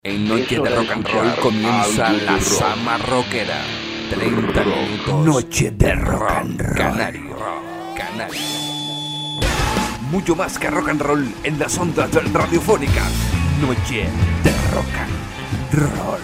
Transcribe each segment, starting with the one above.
En Noche de Rock and Roll comienza la Sama Rockera. 30 minutos. Noche de Rock and Roll. Canario. Mucho más que rock and roll en las ondas radiofónicas. Noche de Rock and Roll.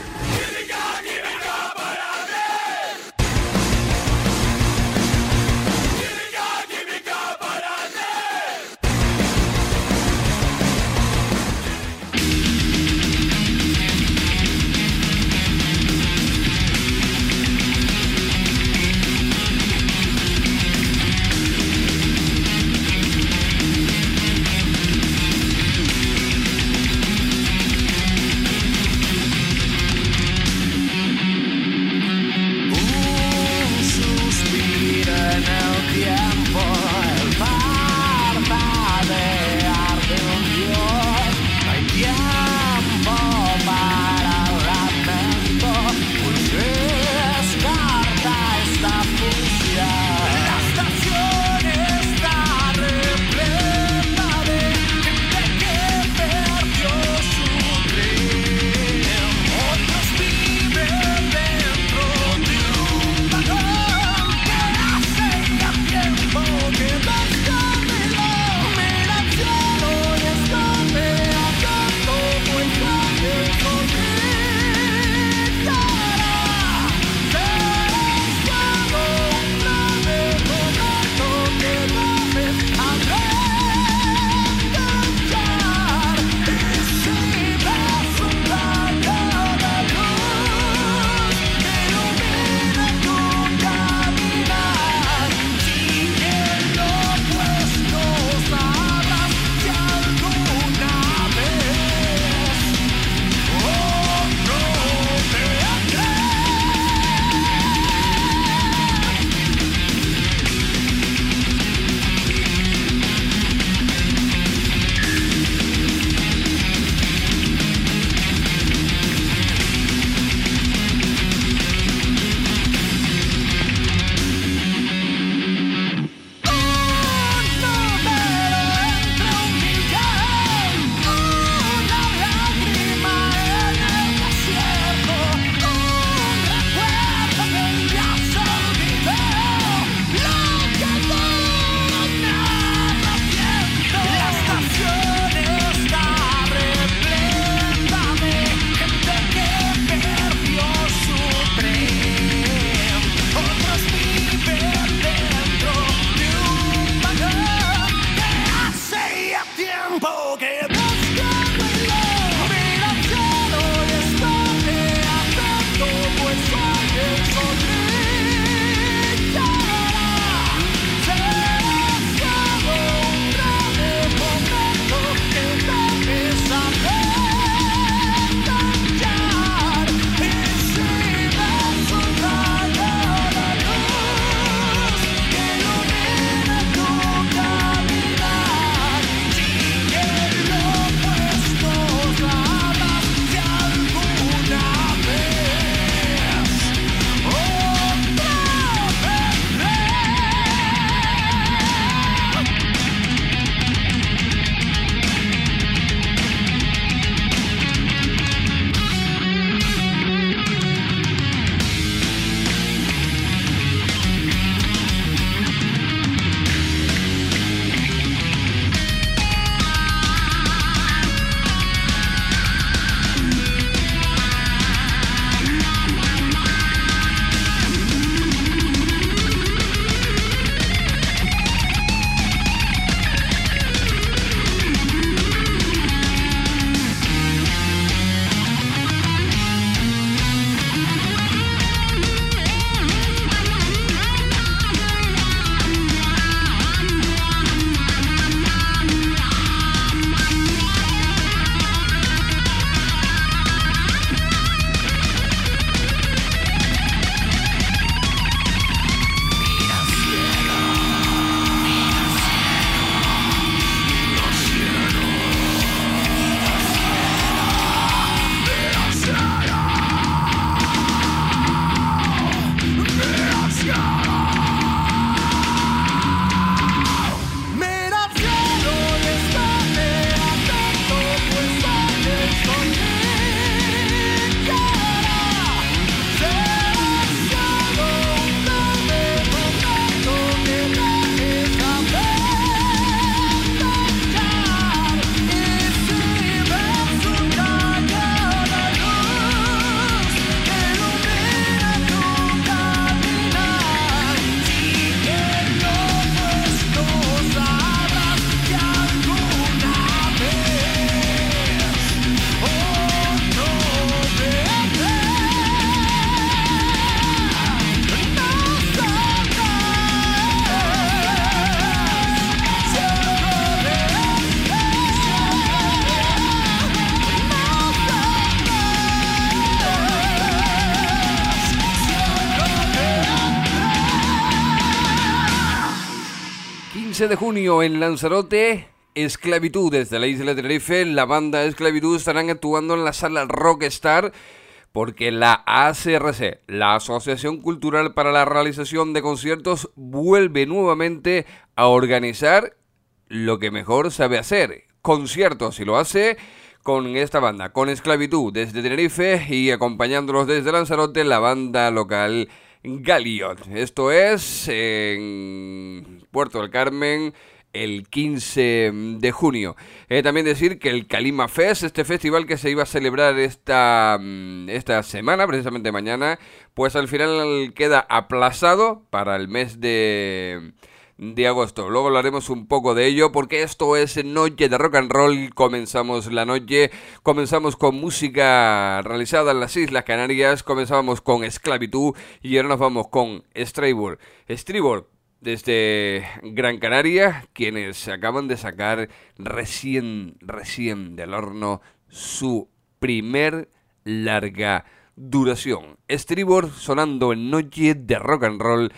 15 de junio en Lanzarote, Esclavitud desde la isla de Tenerife. La banda Esclavitud estarán actuando en la sala Rockstar porque la ACRC, la Asociación Cultural para la Realización de Conciertos, vuelve nuevamente a organizar lo que mejor sabe hacer, conciertos, y lo hace con esta banda, con Esclavitud desde Tenerife y acompañándolos desde Lanzarote la banda local Galiot. Esto es en Puerto del Carmen el 15 de junio. También decir que el Calima Fest, este festival que se iba a celebrar esta semana, precisamente mañana, pues al final queda aplazado para el mes de agosto. Luego hablaremos un poco de ello porque esto es Noche de Rock and Roll. Comenzamos la noche, comenzamos con música realizada en las Islas Canarias, comenzábamos con Esclavitud y ahora nos vamos con Stribor desde Gran Canaria, quienes acaban de sacar recién del horno su primer larga duración. Stribor sonando en Noche de Rock and Roll.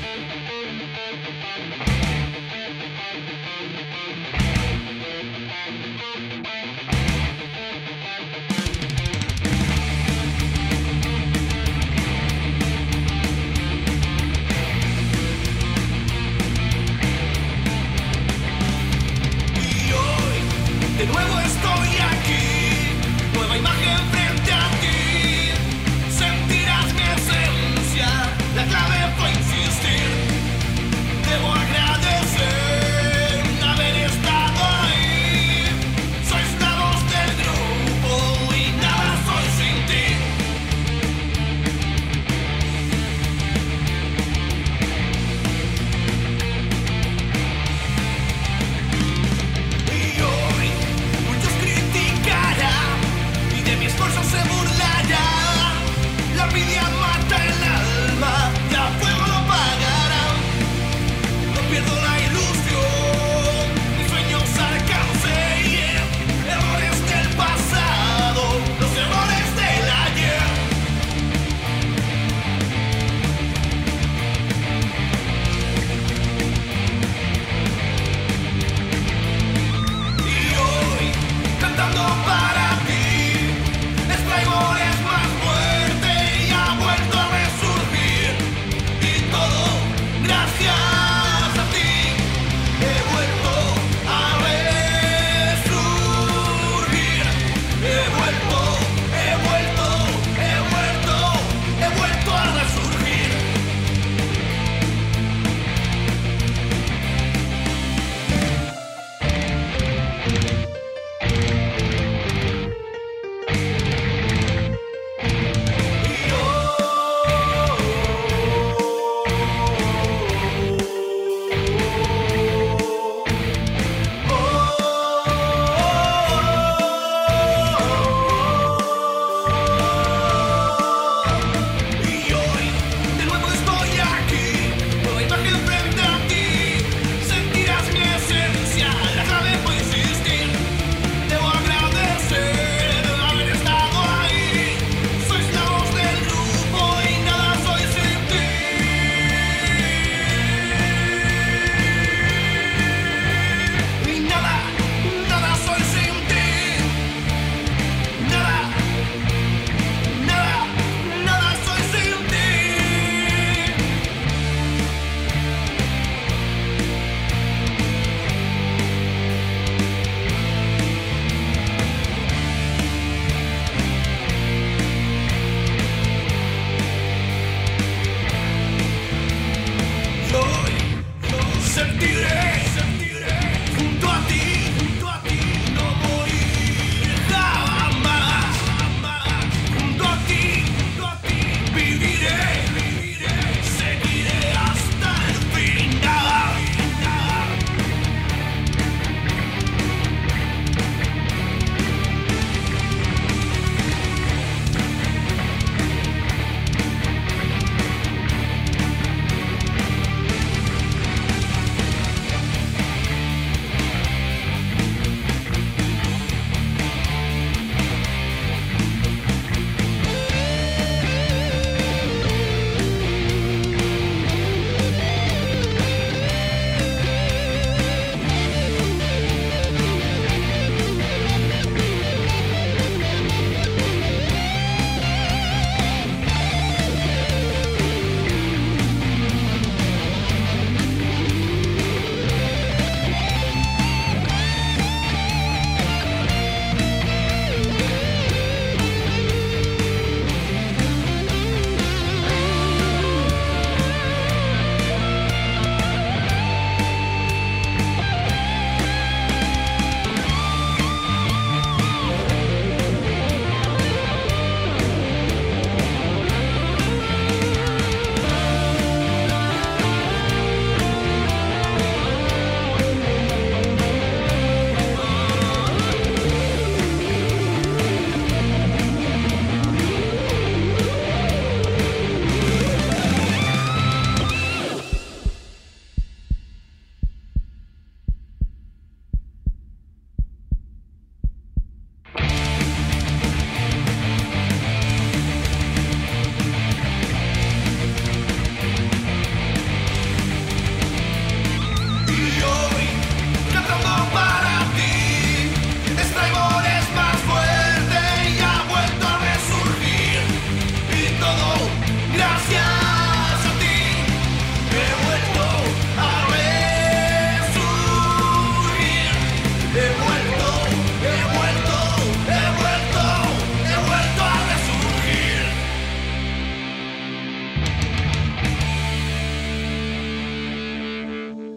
De nuevo estoy aquí, nueva imagen frente a ti. Sentirás mi esencia, la clave fue insistir.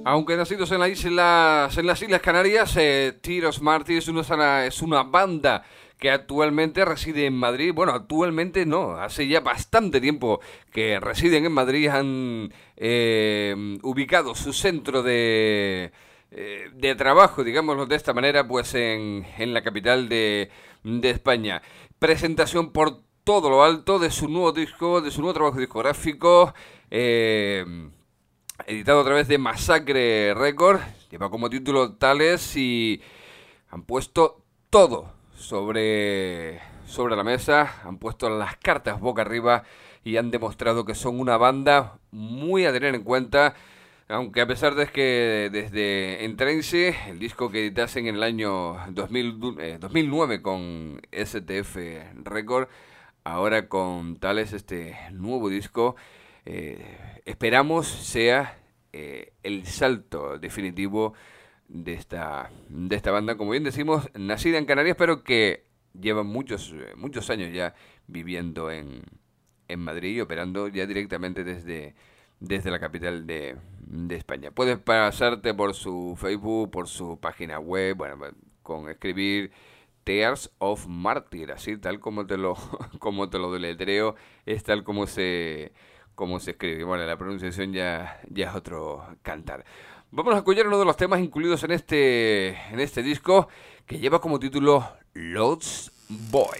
Aunque nacidos en las Islas Canarias, Tiros Martí es una banda que actualmente reside en Madrid. Bueno, actualmente no, hace ya bastante tiempo que residen en Madrid. Han ubicado su centro de trabajo, digámoslo de esta manera, pues en la capital de España. Presentación por todo lo alto de su nuevo disco, de su nuevo trabajo discográfico, editado a través de Masacre Records. Lleva como título Tales y han puesto todo sobre la mesa, han puesto las cartas boca arriba y han demostrado que son una banda muy a tener en cuenta. Aunque a pesar de que desde Entrance, el disco que editasen en el año 2009 con STF Record, ahora con Tales, este nuevo disco, esperamos sea el salto definitivo de esta banda, como bien decimos, nacida en Canarias, pero que lleva muchos años ya viviendo en Madrid y operando ya directamente desde la capital de España. Puedes pasarte por su Facebook, por su página web, bueno, con escribir Tears of Martyr, así tal como te lo deletreo, es tal como se escribe. Bueno, la pronunciación ya es otro cantar. Vamos a escuchar uno de los temas incluidos en este disco, que lleva como título Lost Boy.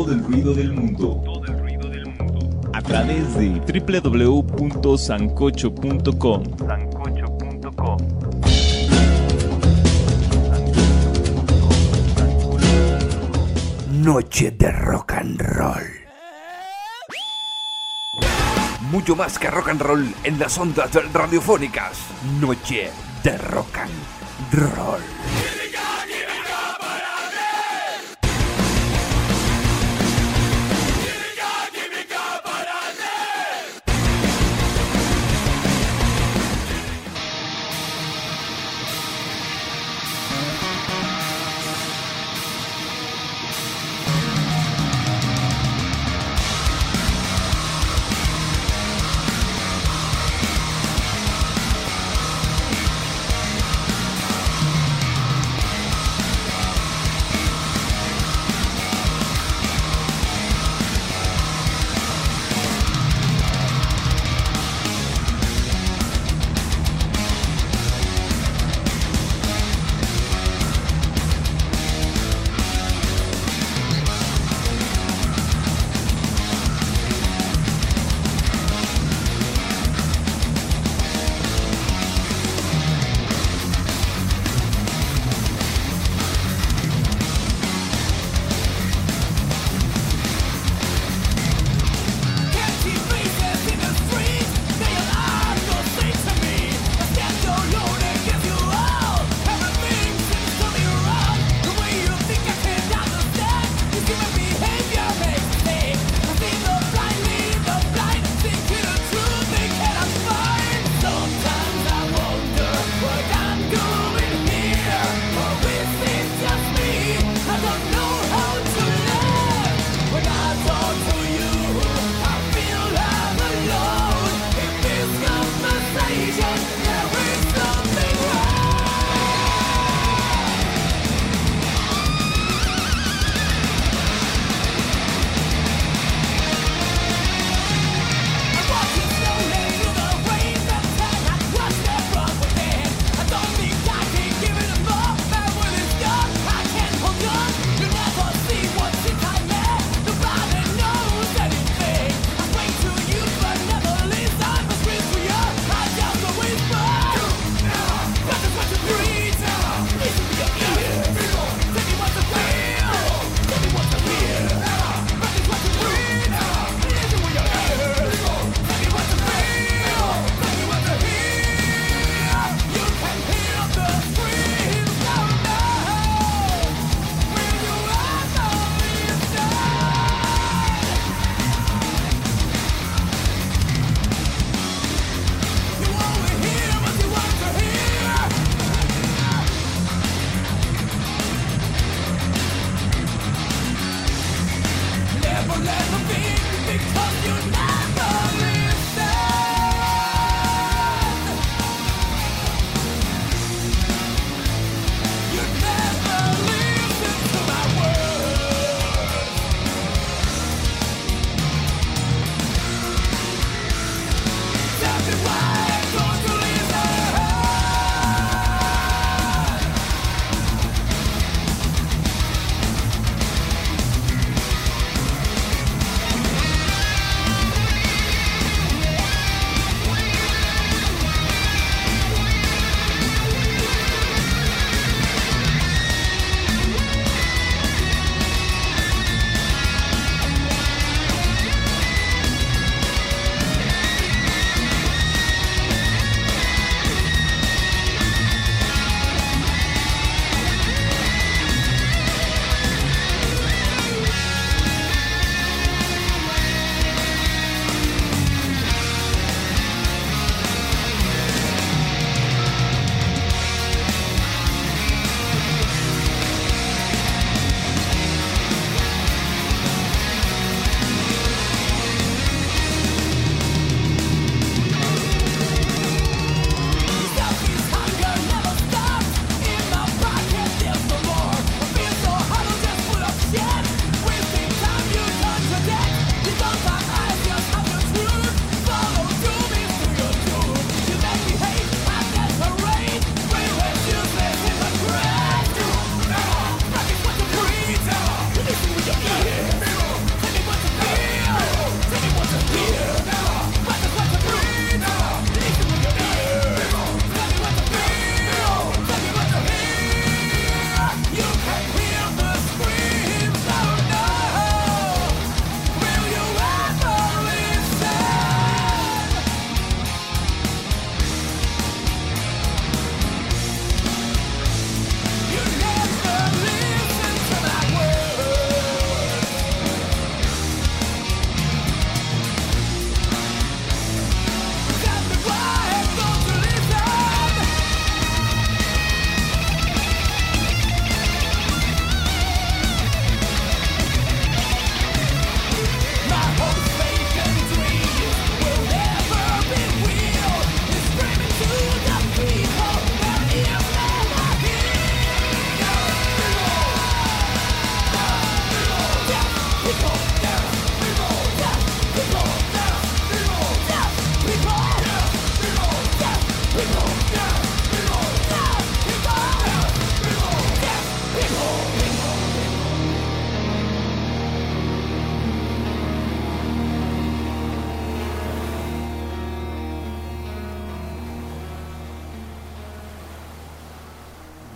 todo el ruido del mundo. A través de www.sancocho.com. Noche de rock and roll. Mucho más que rock and roll en las ondas radiofónicas. Noche de rock and roll.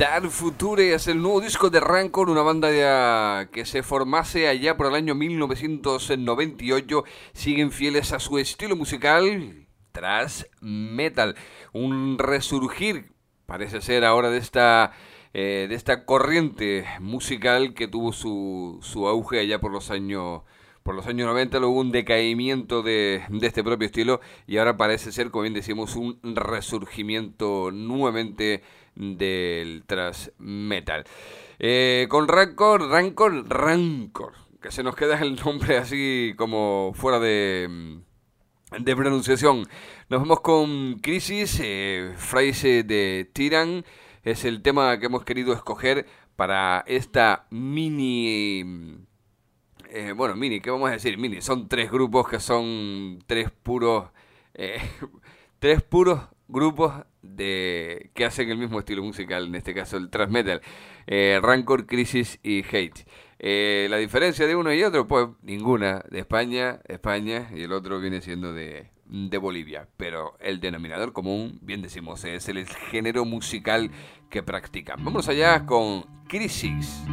Dark Future es el nuevo disco de Rancor, una banda que se formase allá por el año 1998. Siguen fieles a su estilo musical, thrash metal. Un resurgir, parece ser ahora, de esta corriente musical que tuvo su auge allá por los años 90. Luego un decaimiento de este propio estilo y ahora parece ser, como bien decimos, un resurgimiento nuevamente del thrash metal. Con Rancor, que se nos queda el nombre así como fuera de pronunciación. Nos vamos con Crisis, Phrase de Tyran. Es el tema que hemos querido escoger para esta mini, ¿qué vamos a decir? Mini, son 3 grupos que son 3 puros grupos que hacen el mismo estilo musical, en este caso el thrash metal. Rancor, Crisis y Hate. La diferencia de uno y otro, pues ninguna. De España, y el otro viene siendo de Bolivia. Pero el denominador común, bien decimos, es el género musical que practican. Vamos allá con Crisis.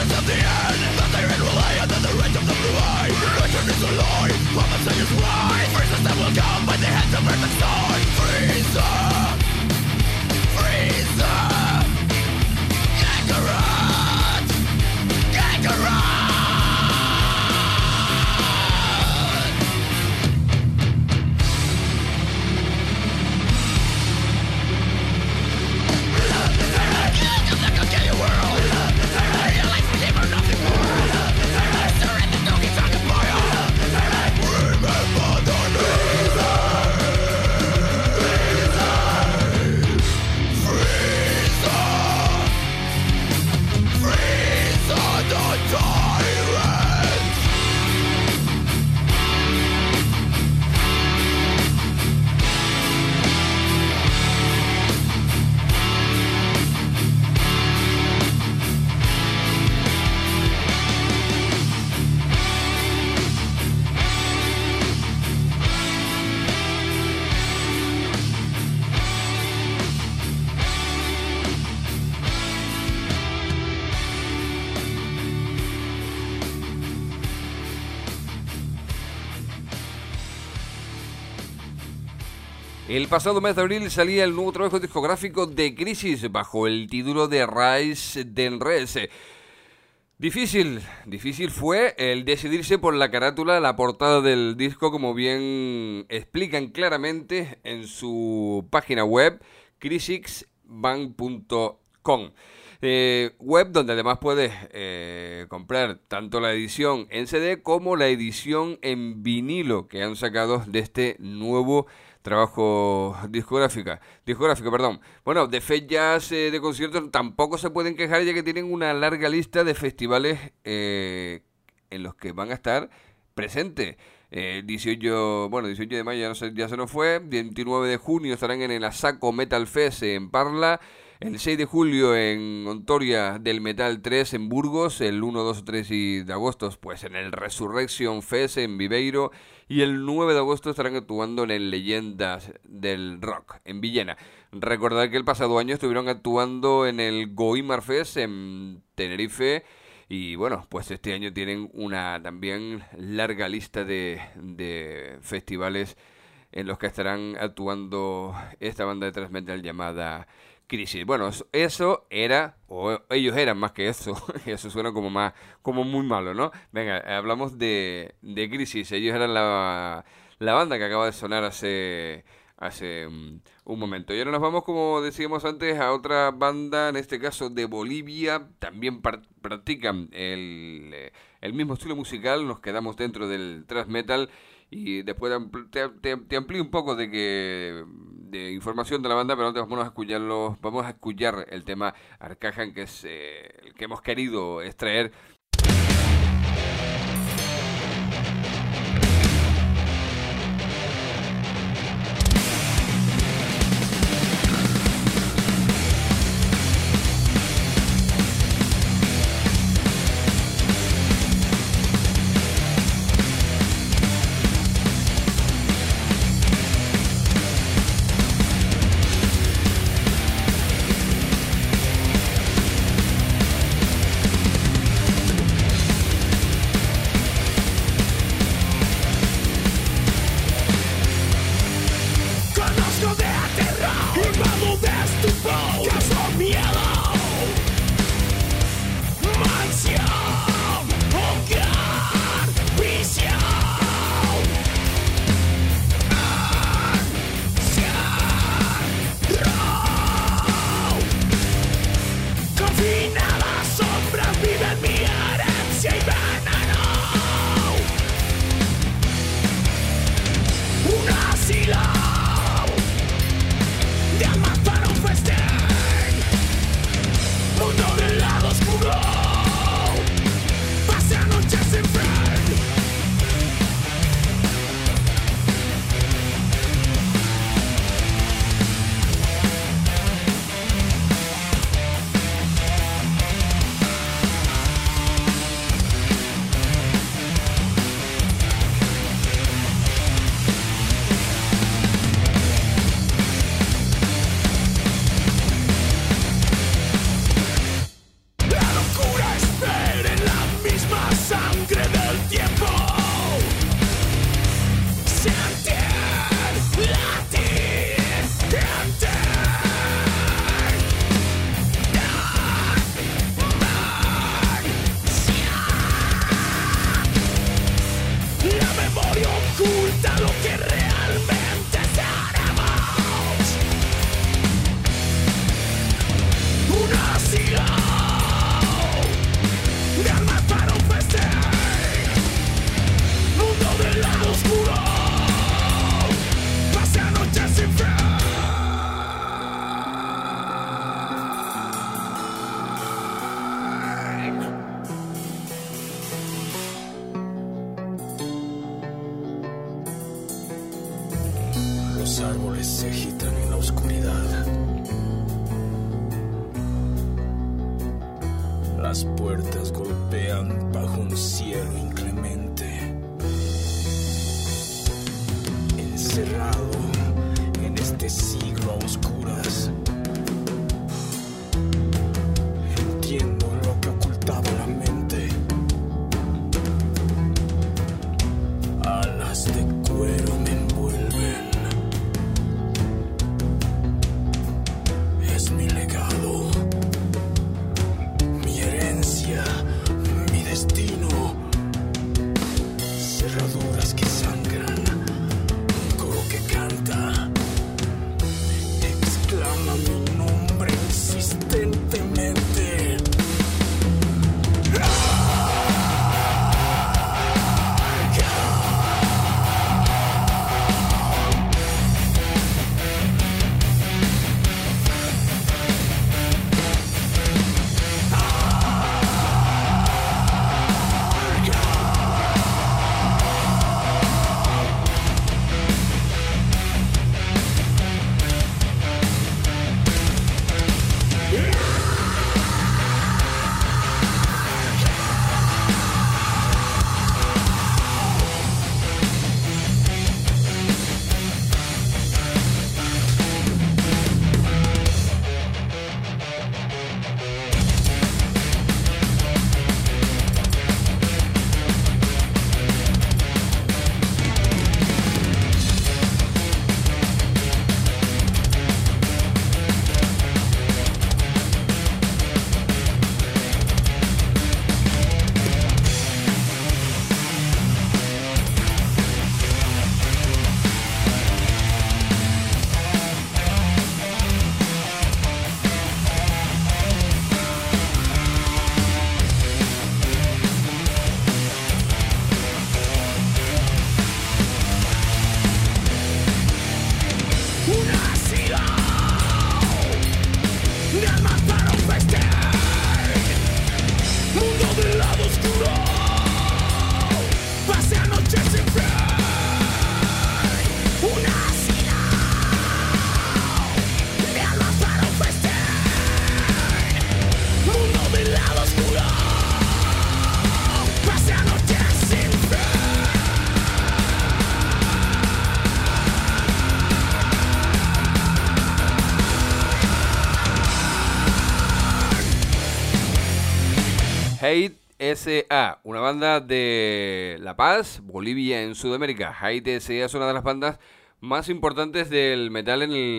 El pasado mes de abril salía el nuevo trabajo discográfico de Crisis bajo el título de Rise den Res. Difícil fue el decidirse por la carátula, la portada del disco, como bien explican claramente en su página web, crisisband.com. Web donde además puedes comprar tanto la edición en CD como la edición en vinilo que han sacado de este nuevo trabajo discográfico. Bueno, de fechas de conciertos tampoco se pueden quejar, ya que tienen una larga lista de festivales en los que van a estar presentes. 18 de mayo ya se nos fue. 29 de junio estarán en el Asaco Metal Fest en Parla. El 6 de julio en Ontoria del Metal 3 en Burgos. El 1, 2, 3 de agosto pues en el Resurrection Fest en Viveiro. Y el 9 de agosto estarán actuando en el Leyendas del Rock en Villena. Recordad que el pasado año estuvieron actuando en el Goimar Fest en Tenerife. Y bueno, pues este año tienen una también larga lista de festivales en los que estarán actuando esta banda de thrash metal llamada Crisis. Bueno, eso era, o ellos eran más que eso. Eso suena como muy malo, ¿no? Venga, hablamos de Crisis. Ellos eran la banda que acaba de sonar hace un momento. Y ahora nos vamos, como decíamos antes, a otra banda, en este caso de Bolivia. También practican el mismo estilo musical. Nos quedamos dentro del thrash metal. Y después te amplío un poco de información de la banda, pero antes vamos a escuchar el tema Arcajan, que es el que hemos querido extraer. oscuro, pasé anoche sin fe. Los árboles se agitan en la oscuridad. Las puertas golpean bajo un cielo inclemente. Encerrado en este siglo a oscuras, entiendo lo que ocultaba la mente. Alas de cuero me envuelven. Es mi legado, mi herencia, mi destino. Cerraduras que sangran, un coro que canta, exclama mi nombre insistentemente. Hate S.A., una banda de La Paz, Bolivia, en Sudamérica. Hate S.A. es una de las bandas más importantes del metal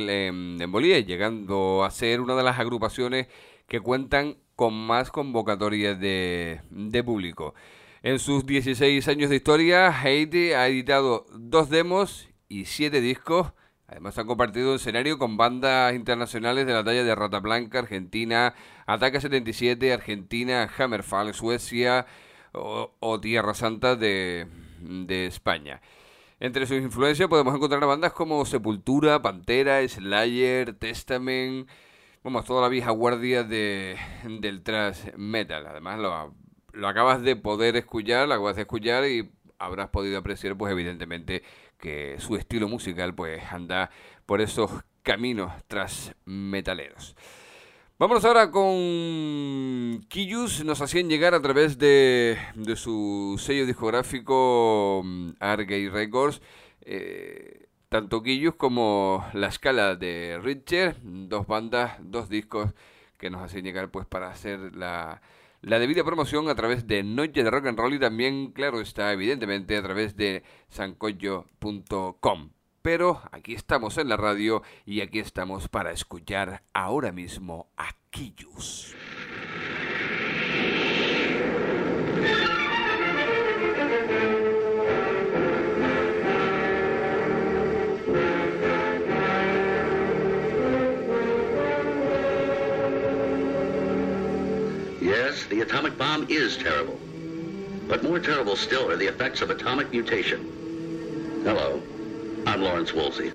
en Bolivia, llegando a ser una de las agrupaciones que cuentan con más convocatorias de público. En sus 16 años de historia, Hate ha editado 2 demos y 7 discos. Además han compartido escenario con bandas internacionales de la talla de Rata Blanca, Argentina, Ataque 77, Argentina, Hammerfall, Suecia o Tierra Santa de España. Entre sus influencias podemos encontrar a bandas como Sepultura, Pantera, Slayer, Testament, vamos, toda la vieja guardia del thrash metal. Además lo acabas de poder escuchar, y habrás podido apreciar, pues evidentemente, que su estilo musical pues anda por esos caminos thrash metaleros. Vámonos ahora con Kyuss. Nos hacían llegar a través de su sello discográfico Argay Records, tanto Kyuss como La Escala de Richter, 2 bandas, 2 discos que nos hacían llegar pues para hacer la debida promoción a través de Noche de Rock and Roll, y también, claro está, evidentemente, a través de sancoyo.com. Pero aquí estamos en la radio y aquí estamos para escuchar ahora mismo a Kyuss. Yes, the atomic bomb is terrible. But more terrible still are the effects of atomic mutation. Hello, I'm Lawrence Woolsey.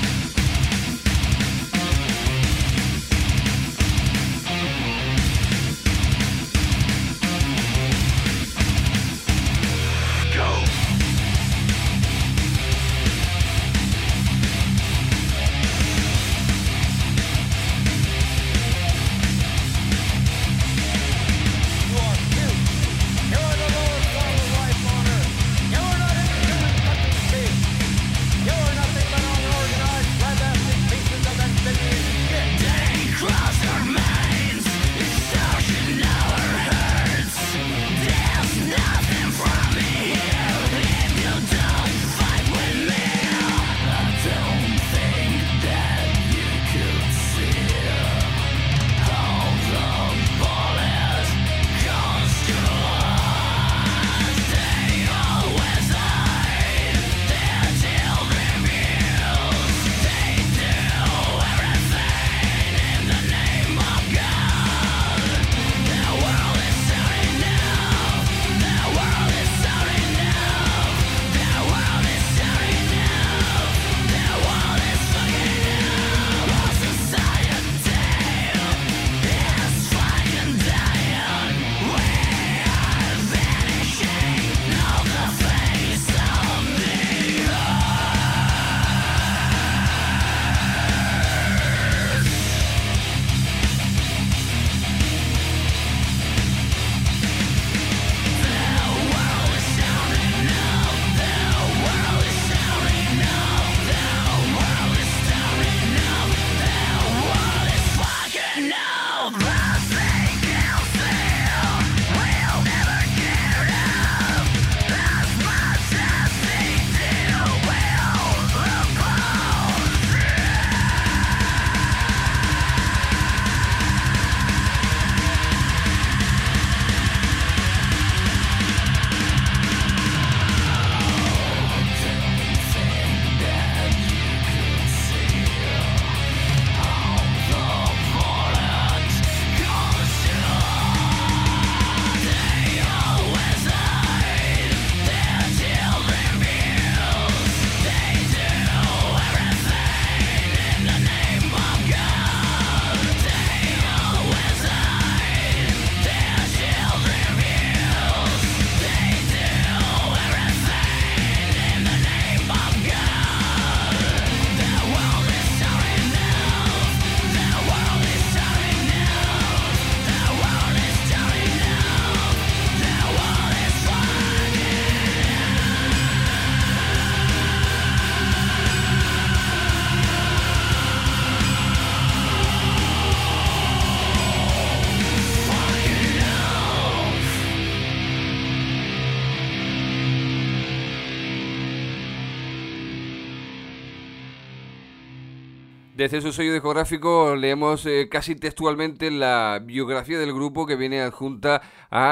Desde su sello discográfico leemos casi textualmente la biografía del grupo que viene adjunta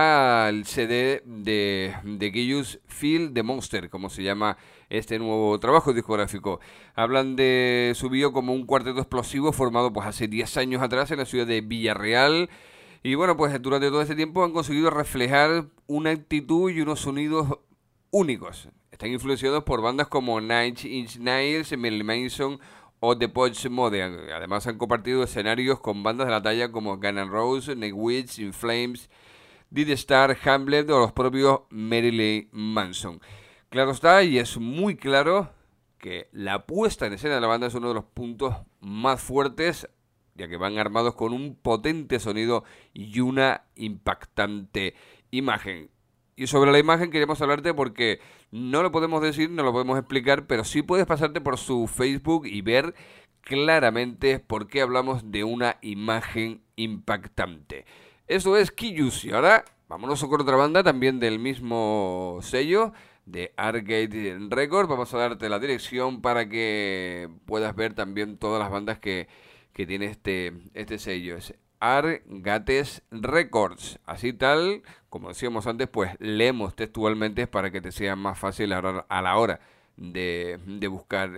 al CD de Gaius Feel the Monster, como se llama este nuevo trabajo discográfico. Hablan de su bio como un cuarteto explosivo formado pues hace 10 años atrás en la ciudad de Villarreal. Y bueno, pues durante todo este tiempo han conseguido reflejar una actitud y unos sonidos únicos. Están influenciados por bandas como Nine Inch Nails, Marilyn Manson o The Depeche Mode. Además han compartido escenarios con bandas de la talla como Guns N' Roses, Nightwish, In Flames, Dead Star, Hamlet o los propios Marilyn Manson. Claro está, y es muy claro que la puesta en escena de la banda es uno de los puntos más fuertes, ya que van armados con un potente sonido y una impactante imagen. Y sobre la imagen queremos hablarte porque no lo podemos decir, no lo podemos explicar, pero sí puedes pasarte por su Facebook y ver claramente por qué hablamos de una imagen impactante. Eso es Gaius. Y ahora vámonos con otra banda también del mismo sello, de Arcade Records. Vamos a darte la dirección para que puedas ver también todas las bandas que tiene este sello. Es Argates Records, así tal como decíamos antes, pues leemos textualmente para que te sea más fácil a la hora de buscar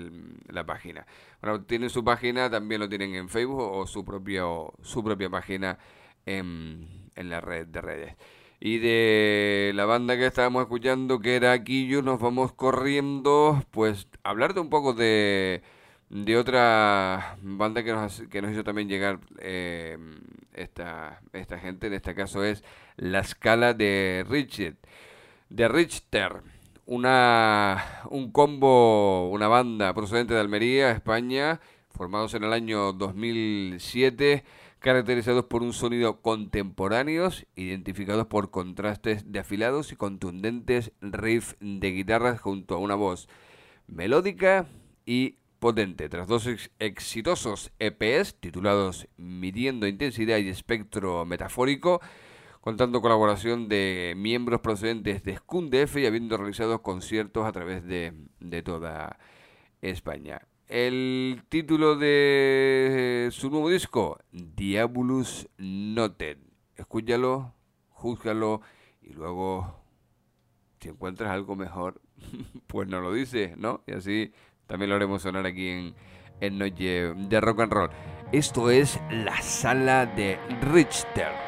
la página. Bueno, tienen su página, también lo tienen en Facebook o su propia página en la red de redes. Y de la banda que estábamos escuchando, que era Quillo, nos vamos corriendo, pues, a hablarte un poco de otra banda que nos hizo también llegar esta gente. En este caso es La Scala de Richter. Un combo, una banda procedente de Almería, España, formados en el año 2007, caracterizados por un sonido contemporáneos, identificados por contrastes de afilados y contundentes riffs de guitarras junto a una voz melódica y potente. Tras dos exitosos EPs titulados Midiendo Intensidad y Espectro Metafórico, contando colaboración de miembros procedentes de Skundef y habiendo realizado conciertos a través de toda España. El título de su nuevo disco, Diabolus Noted. Escúchalo, júzgalo y luego, si encuentras algo mejor, pues nos lo dices, ¿no? Y así también lo haremos sonar aquí en Noche de Rock and Roll. Esto es La Sala de Richter.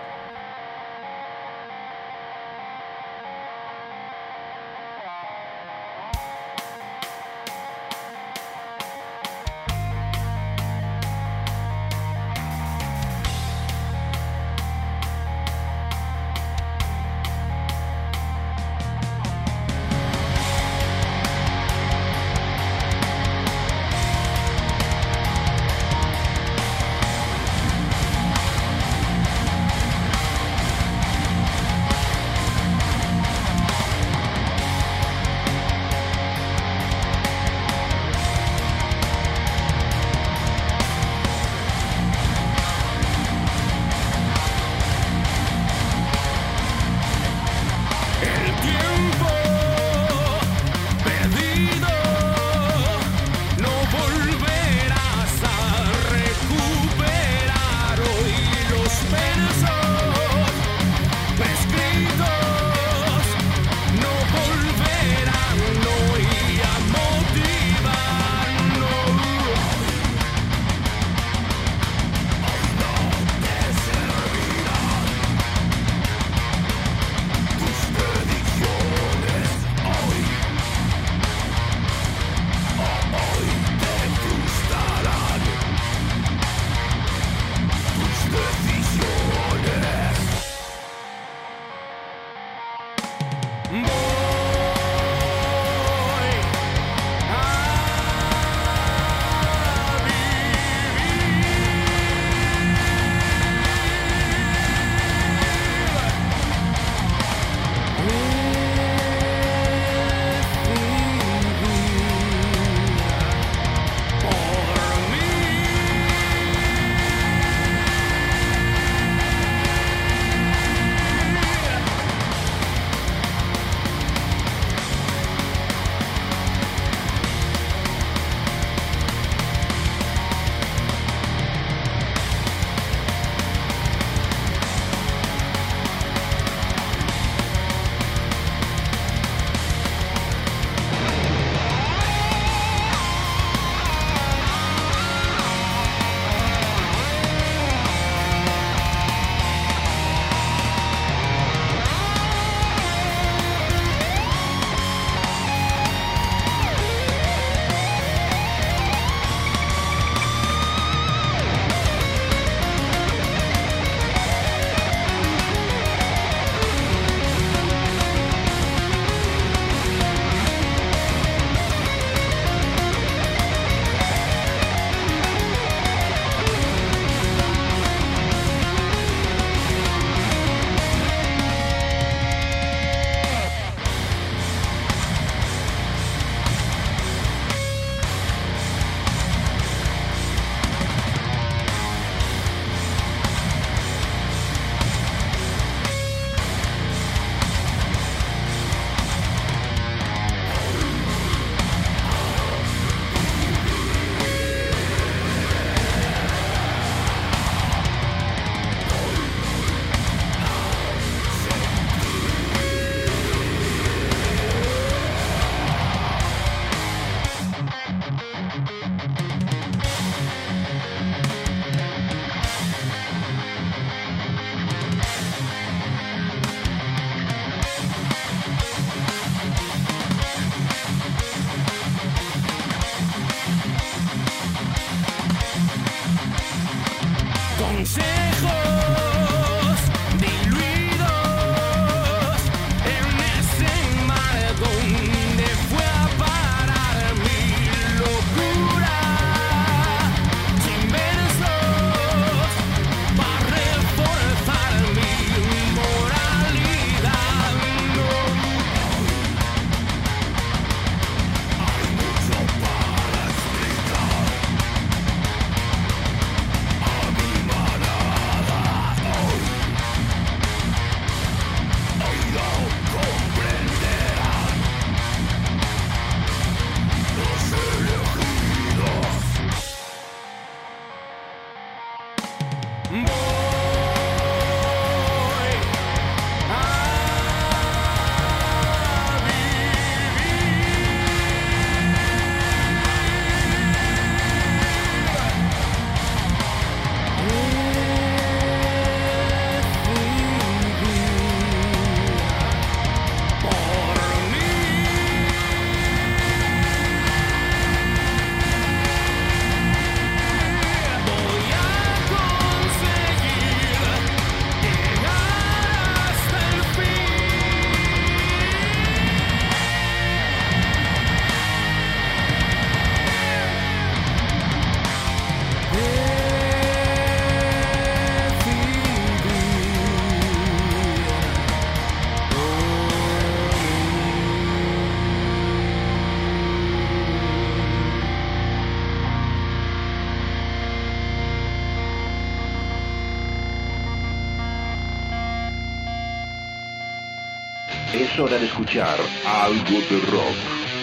Es hora de escuchar algo de rock.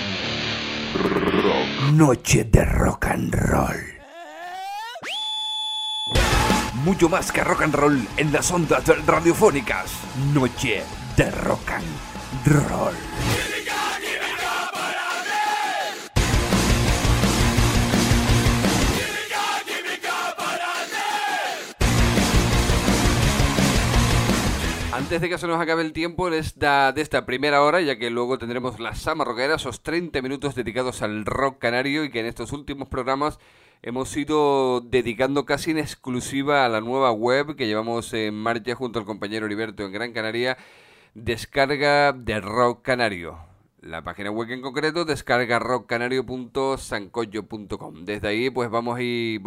Rock. Noche de rock and roll. Mucho más que rock and roll en las ondas radiofónicas. Noche de rock and roll. Antes de que se nos acabe el tiempo de esta primera hora, ya que luego tendremos la Sama Rockera, esos 30 minutos dedicados al rock canario, y que en estos últimos programas hemos ido dedicando casi en exclusiva a la nueva web que llevamos en marcha junto al compañero Heriberto en Gran Canaria, Descarga de Rock Canario. La página web en concreto, descargarrockcanario.sancoyo.com. Desde ahí pues hemos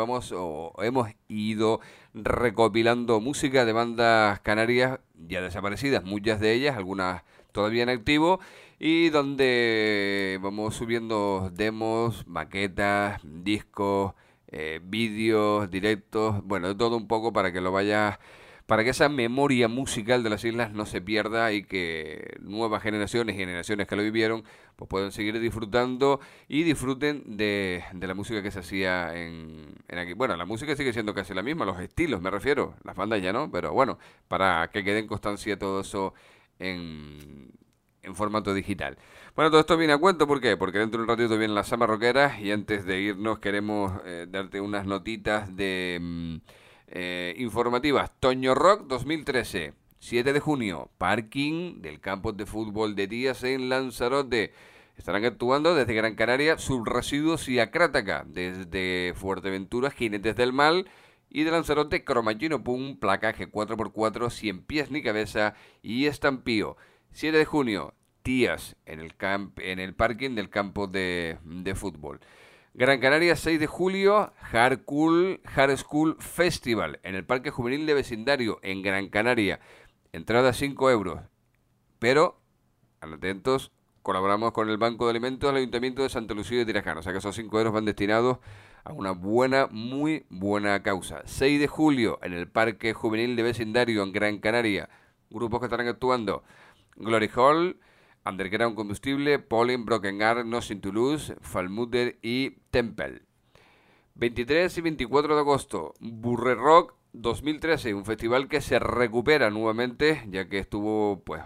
ido recopilando música de bandas canarias ya desaparecidas, muchas de ellas, algunas todavía en activo, y donde vamos subiendo demos, maquetas, discos, vídeos, directos, bueno, de todo un poco para que para que esa memoria musical de las islas no se pierda y que nuevas generaciones y generaciones que lo vivieron pues puedan seguir disfrutando y disfruten de la música que se hacía en aquí. Bueno, la música sigue siendo casi la misma, los estilos me refiero, las bandas ya no, pero bueno, para que quede en constancia todo eso en formato digital. Bueno, todo esto viene a cuento, ¿por qué? Porque dentro de un ratito vienen las Sama Rockeras y antes de irnos queremos darte unas notitas de... informativas. Toño Rock 2013, 7 de junio, parking del campo de fútbol de Díaz en Lanzarote. Estarán actuando desde Gran Canaria, Subresiduos y Acrátaca, desde Fuerteventura, Jinetes del Mal, y de Lanzarote, Cromagino Pum, placaje 4x4, 100 pies ni cabeza y estampío. 7 de junio, Díaz en el parking del campo de fútbol. Gran Canaria, 6 de julio, Hard School Festival en el Parque Juvenil de Vecindario en Gran Canaria. Entrada 5 euros. Pero, atentos, colaboramos con el Banco de Alimentos del Ayuntamiento de Santa Lucía de Tirajana. O sea que esos 5 euros van destinados a una muy buena causa. 6 de julio en el Parque Juvenil de Vecindario en Gran Canaria. Grupos que estarán actuando: Glory Hall, Underground Combustible, Pollen, Broken Heart, Nothing to Lose, Falmuter y Temple. 23 y 24 de agosto, Burre Rock 2013, un festival que se recupera nuevamente, ya que estuvo pues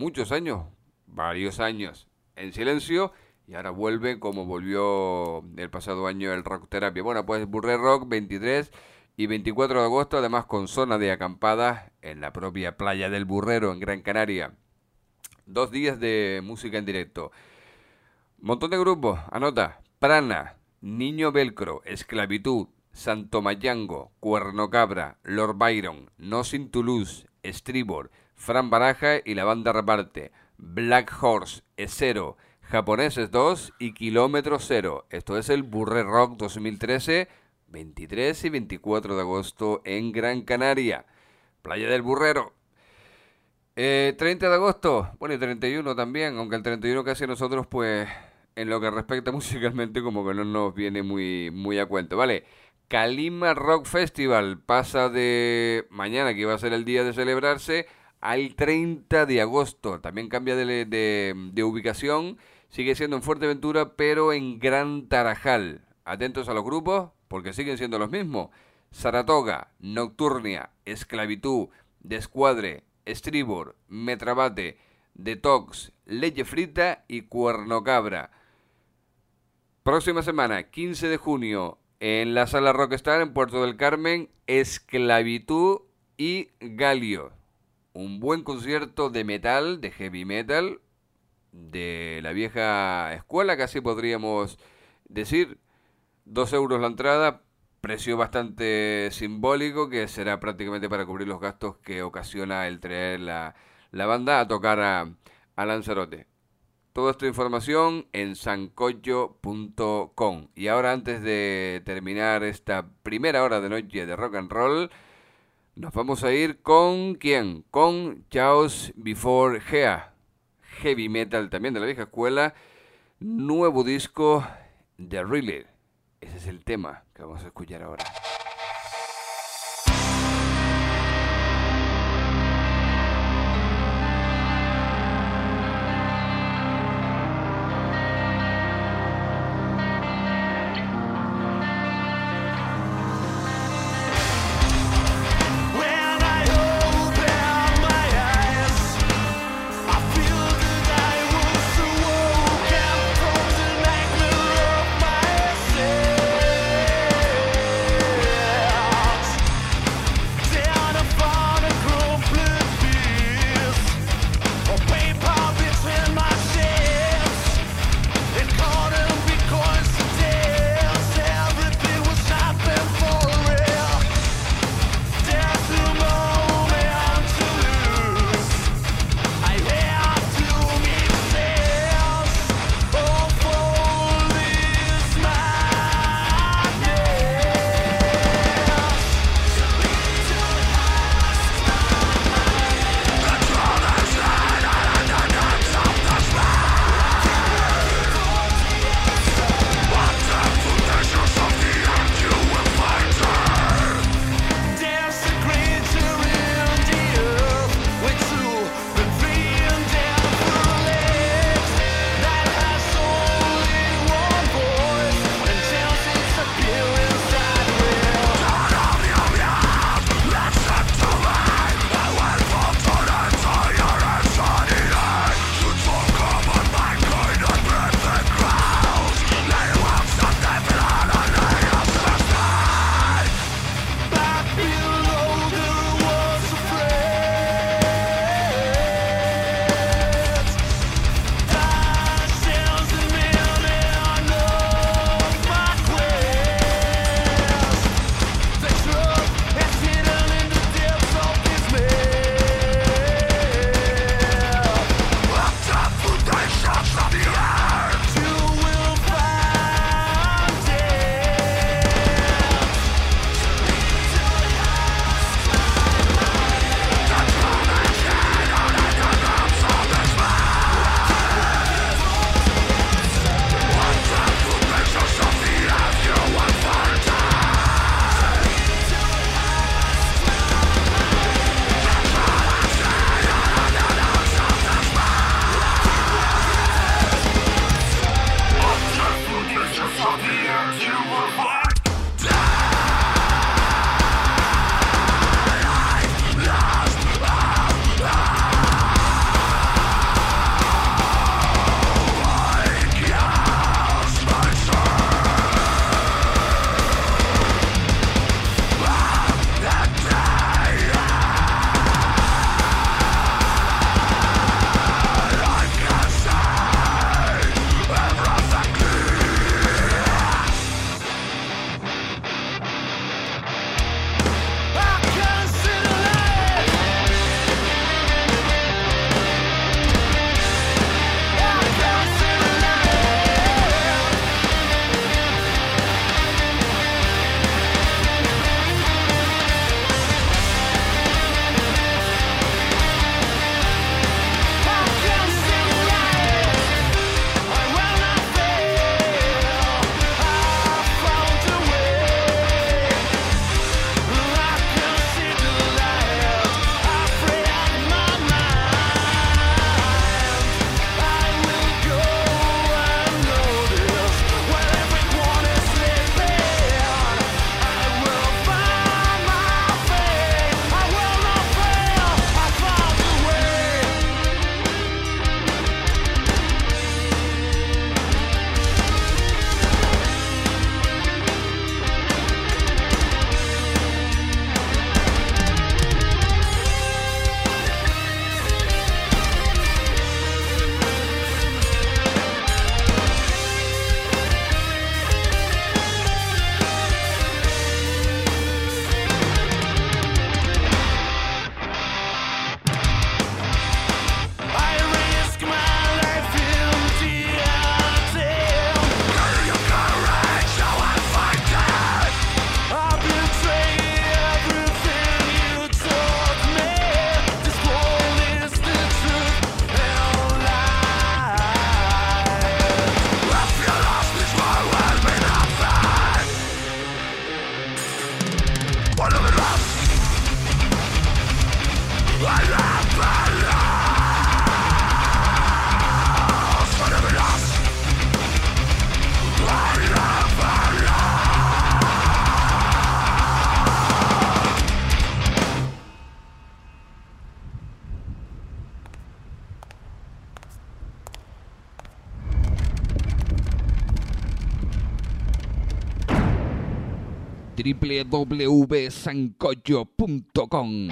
varios años en silencio, y ahora vuelve como volvió el pasado año el Rock Terapia. Bueno, pues Burre Rock 23 y 24 de agosto, además con zona de acampada en la propia playa del Burrero en Gran Canaria. 2 días de música en directo. Montón de grupos, anota: Prana, Niño Velcro, Esclavitud, Santo Mayango, Cuerno Cabra, Lord Byron, Nothing to Lose, Estribor, Fran Baraja y la banda Reparte, Black Horse, Esero, Japoneses 2 y Kilómetro Cero. Esto es el Burre Rock 2013, 23 y 24 de agosto en Gran Canaria, Playa del Burrero. 30 de agosto, bueno, y 31 también, aunque el 31 casi a nosotros, pues, en lo que respecta musicalmente, como que no nos viene muy a cuento, ¿vale? Calima Rock Festival pasa de mañana, que iba a ser el día de celebrarse, al 30 de agosto. También cambia de ubicación, sigue siendo en Fuerteventura, pero en Gran Tarajal. Atentos a los grupos, porque siguen siendo los mismos: Saratoga, Nocturnia, Esclavitud, Descuadre, Estribor, Metrabate, Detox, Leche Frita y Cuerno Cabra. Próxima semana, 15 de junio, en la Sala Rockstar en Puerto del Carmen, Esclavitud y Galio. Un buen concierto de metal, de heavy metal, de la vieja escuela, casi podríamos decir. 2 euros la entrada, precio bastante simbólico, que será prácticamente para cubrir los gastos que ocasiona el traer la banda a tocar a Lanzarote. Toda esta información en sancoyo.com. Y ahora, antes de terminar esta primera hora de noche de rock and roll, nos vamos a ir con ¿quién? Con Chaos Before Gea, heavy metal también de la vieja escuela, nuevo disco de Really. Ese es el tema que vamos a escuchar ahora. www.sancocho.com.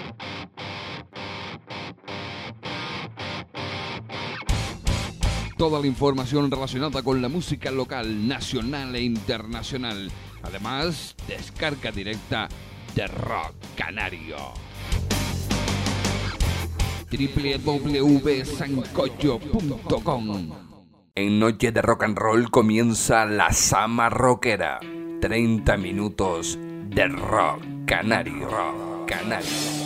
Toda la información relacionada con la música local, nacional e internacional. Además, descarga directa de Rock Canario. www.sancocho.com. En Noche de Rock and Roll comienza la Sama Rockera. 30 minutos de Rock Canario. Rock Canario.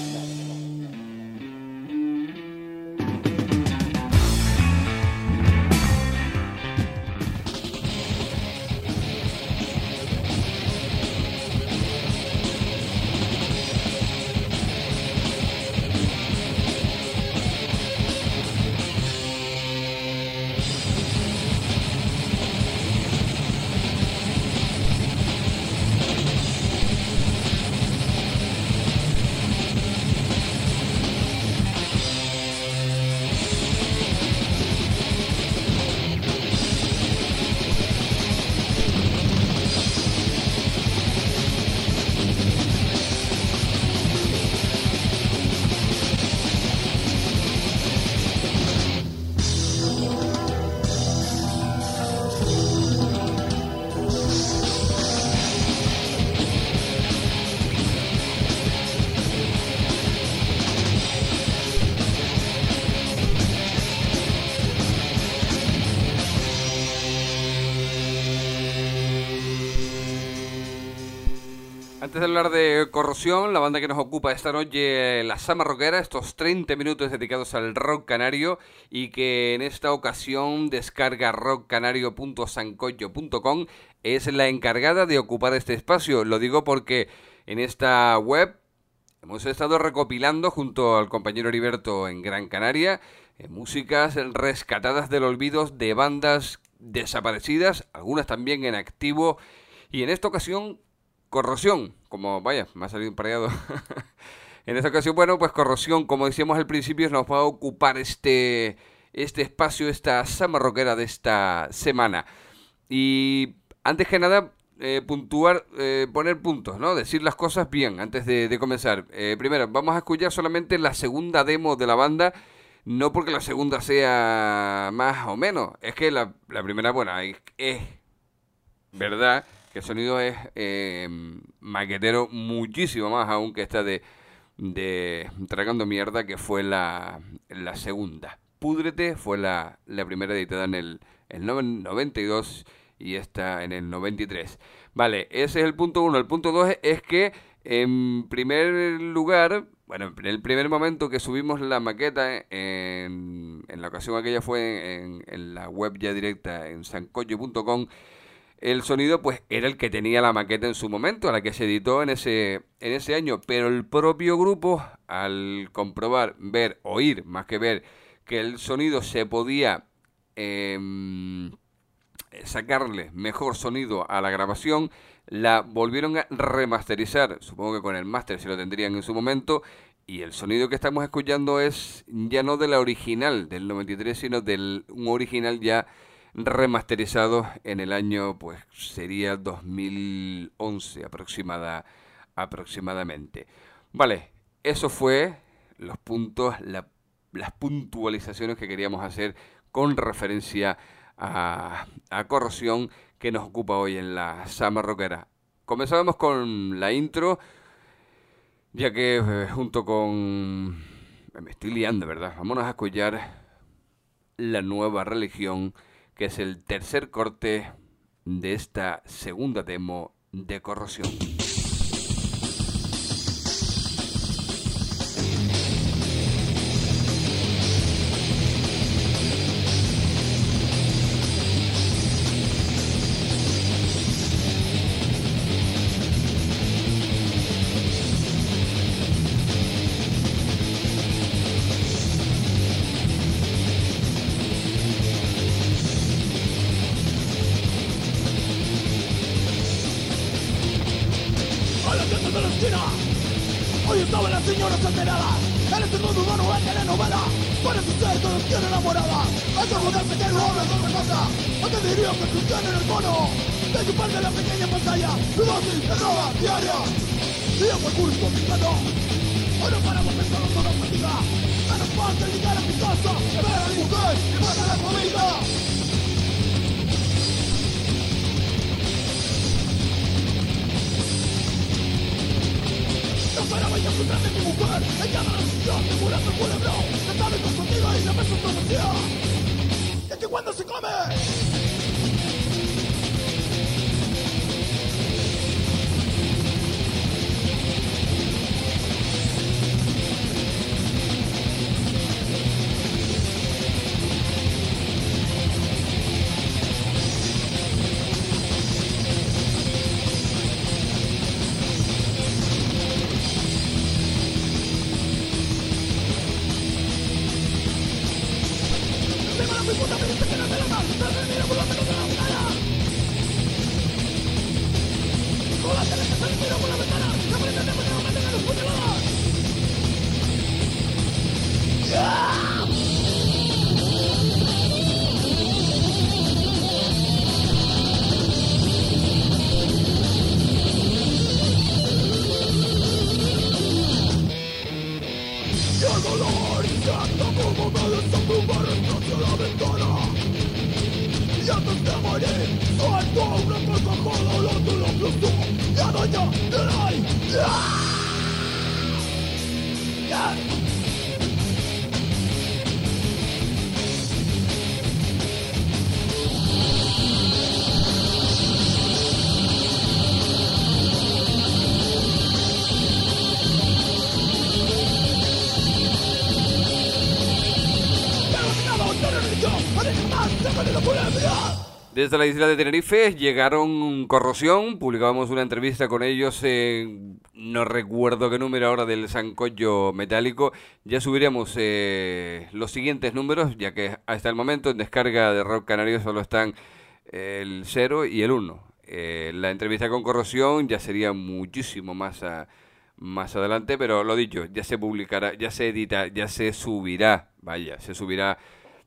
Antes de hablar de Corrosión, la banda que nos ocupa esta noche, la Sama Rockera, estos 30 minutos dedicados al rock canario, y que en esta ocasión descarga rockcanario.sancocho.com, es la encargada de ocupar este espacio. Lo digo porque en esta web hemos estado recopilando junto al compañero Heriberto en Gran Canaria músicas rescatadas del olvido de bandas desaparecidas, algunas también en activo, y en esta ocasión Corrosión, como vaya, me ha salido empareado. En esta ocasión, bueno, pues Corrosión, como decíamos al principio, nos va a ocupar este espacio, esta Sama Rockera de esta semana. Y antes que nada, puntuar, poner puntos, ¿no? Decir las cosas bien antes de comenzar. Primero, vamos a escuchar solamente la segunda demo de la banda, no porque la segunda sea más o menos, es que la primera, bueno, es verdad que el sonido es maquetero muchísimo más aún que esta de Tragando Mierda, que fue la segunda. Púdrete fue la primera editada en el 92 y esta en el 93. Vale, ese es el punto 1. El punto 2 es que en primer lugar, bueno, en el primer momento que subimos la maqueta, en la ocasión aquella fue en la web ya directa en sancocho.com, el sonido pues era el que tenía la maqueta en su momento, a la que se editó en ese año, pero el propio grupo, al comprobar, ver, oír, más que ver, que el sonido se podía sacarle mejor sonido a la grabación, la volvieron a remasterizar, supongo que con el máster se lo tendrían en su momento, y el sonido que estamos escuchando es ya no de la original del 93, sino de un original ya remasterizado en el año, pues sería 2011 aproximadamente. Vale, eso fue los puntos, las puntualizaciones que queríamos hacer con referencia a Corrosión, que nos ocupa hoy en la Sama Rockera. Comenzamos con la intro, ya que junto con... me estoy liando, ¿verdad? Vámonos a escuchar La Nueva Religión, que es el tercer corte de esta segunda demo de Corrosión. Hoy estaban las señoras alteradas. En este mundo humano es telenovela. Para su ser todos tienen la morada. Hay que joderse que no hablan de otra cosa. Antes diría que tú tienes el mono. de chupar de la pequeña pantalla, tu dosis de droga diaria. Y yo por curso mexicano, hoy no paramos pensando toda fatiga. A nos falta llegar a mi casa, ver a mi mujer y ver a la familia. No paraba ya frente a mi mujer, ella me resistió, me muriendo el culebro. Estaba contigo y la mesa todo el día. ¿Y aquí cuándo se come? Desde la isla de Tenerife llegaron Corrosión, publicábamos una entrevista con ellos, no recuerdo qué número ahora del Sancocho Metálico. Ya subiremos los siguientes números, ya que hasta el momento en descarga de Rock Canario solo están el 0 y el 1. La entrevista con Corrosión ya sería muchísimo más adelante, pero lo dicho, ya se publicará, ya se edita, ya se subirá, se subirá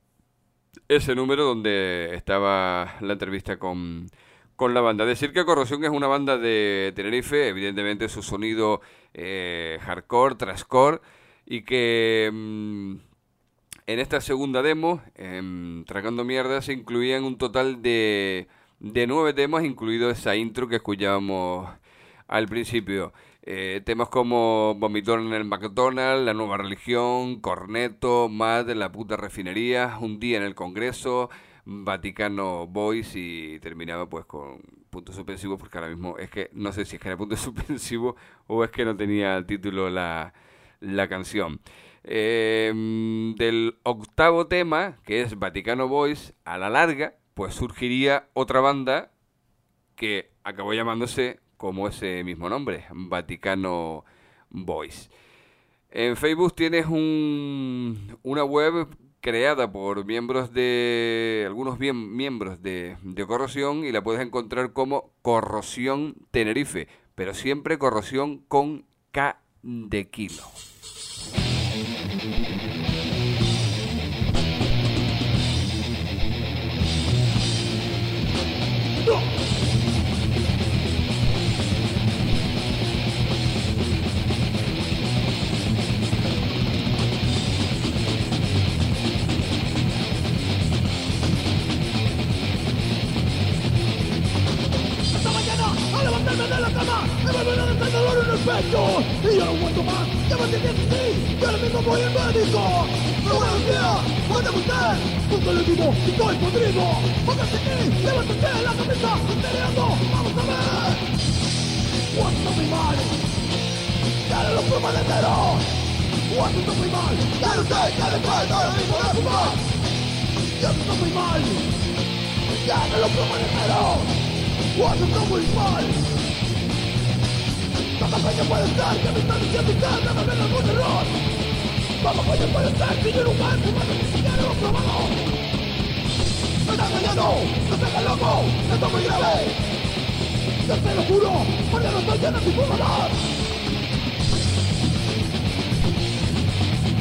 ese número donde estaba la entrevista con la banda. Decir que Corrosión es una banda de Tenerife, evidentemente su sonido hardcore, thrashcore, y que en esta segunda demo, Tragando Mierda, se incluían un total de 9 temas, incluido esa intro que escuchábamos al principio. Temas como Vomitón en el McDonald's, La Nueva Religión, Corneto, Mad, La Puta Refinería, Un Día en el Congreso, Vaticano Boys, y terminaba pues con puntos suspensivos, porque ahora mismo es que no sé si es que era punto suspensivo o es que no tenía título la canción. Del octavo tema, que es Vaticano Boys, a la larga pues surgiría otra banda que acabó llamándose como ese mismo nombre, Vaticano Boys. En Facebook tienes una web creada por algunos miembros de Corrosión, y la puedes encontrar como Corrosión Tenerife, pero siempre Corrosión con K de kilo. Y yo no aguanto más, ya me entiendes así, yo ahora mismo voy al médico. Pero buenos días, mándame usted, justo le digo, estoy podrido. Póngase aquí, levántate la cabeza, peleando, vamos a ver. Cuánto está muy mal, ya no lo prueba de entero. Cuánto está muy mal, ya no sé qué después ahora mismo de fumar. Ya está muy mal, ya no lo prueba de entero. Cuánto está muy mal. Mamá, coño, puede ser que me está diciendo usted, me va a ver algún error. Mamá, coño, puede ser que yo nunca he fumado ni siquiera lo he probado. Me está engañando, no se haga loco, esto es muy grave. Yo te lo juro, porque no estoy lleno de fumador.